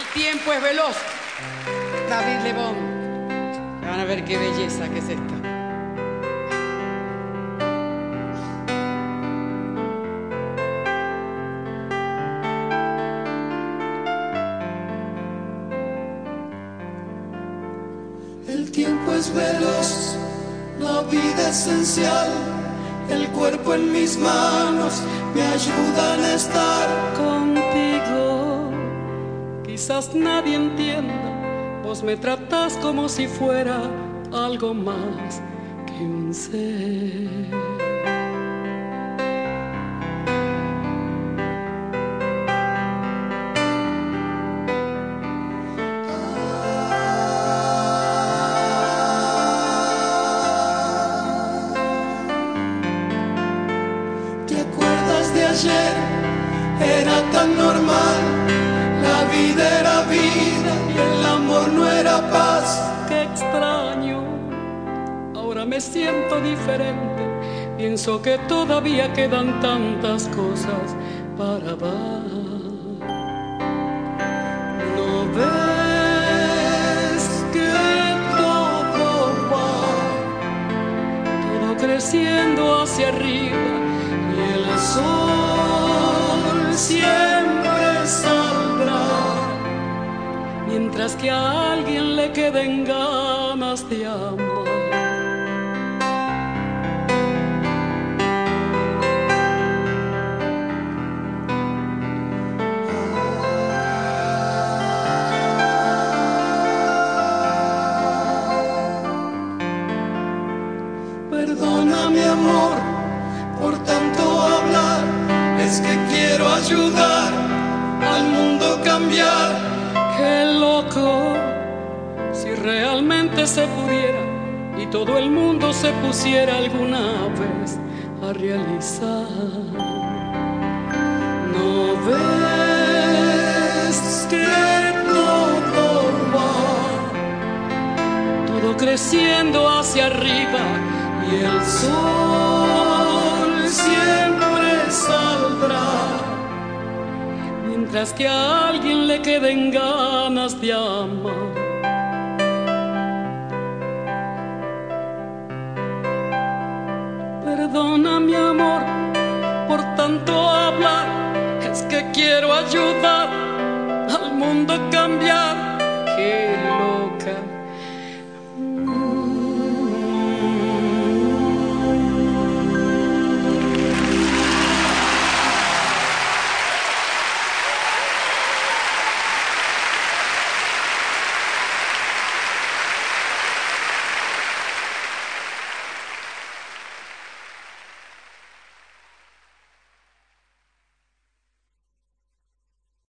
tiempo es veloz. David Lebón. Van a ver qué belleza que es esta. El tiempo es veloz, la vida esencial. El cuerpo en mis manos me ayudan a estar contigo. Quizás nadie entienda, vos me tratás como si fuera algo más que un ser. Ayer era tan normal, la vida era vida y el amor no era paz. Qué extraño, ahora me siento diferente. Pienso que todavía quedan tantas cosas para dar. ¿No ves que todo va, todo creciendo hacia arriba? Y el sol siempre saldrá, mientras que a alguien le queden ganas de amar. Perdona mi amor por tanto hablar, es que quiero ayudar al mundo a cambiar. Qué loco, si realmente se pudiera y todo el mundo se pusiera alguna vez a realizar. ¿No ves que todo va, todo creciendo hacia arriba y el sol siempre saldrá, mientras que a alguien le queden ganas de amar? Perdona mi amor por tanto hablar, es que quiero ayudar al mundo.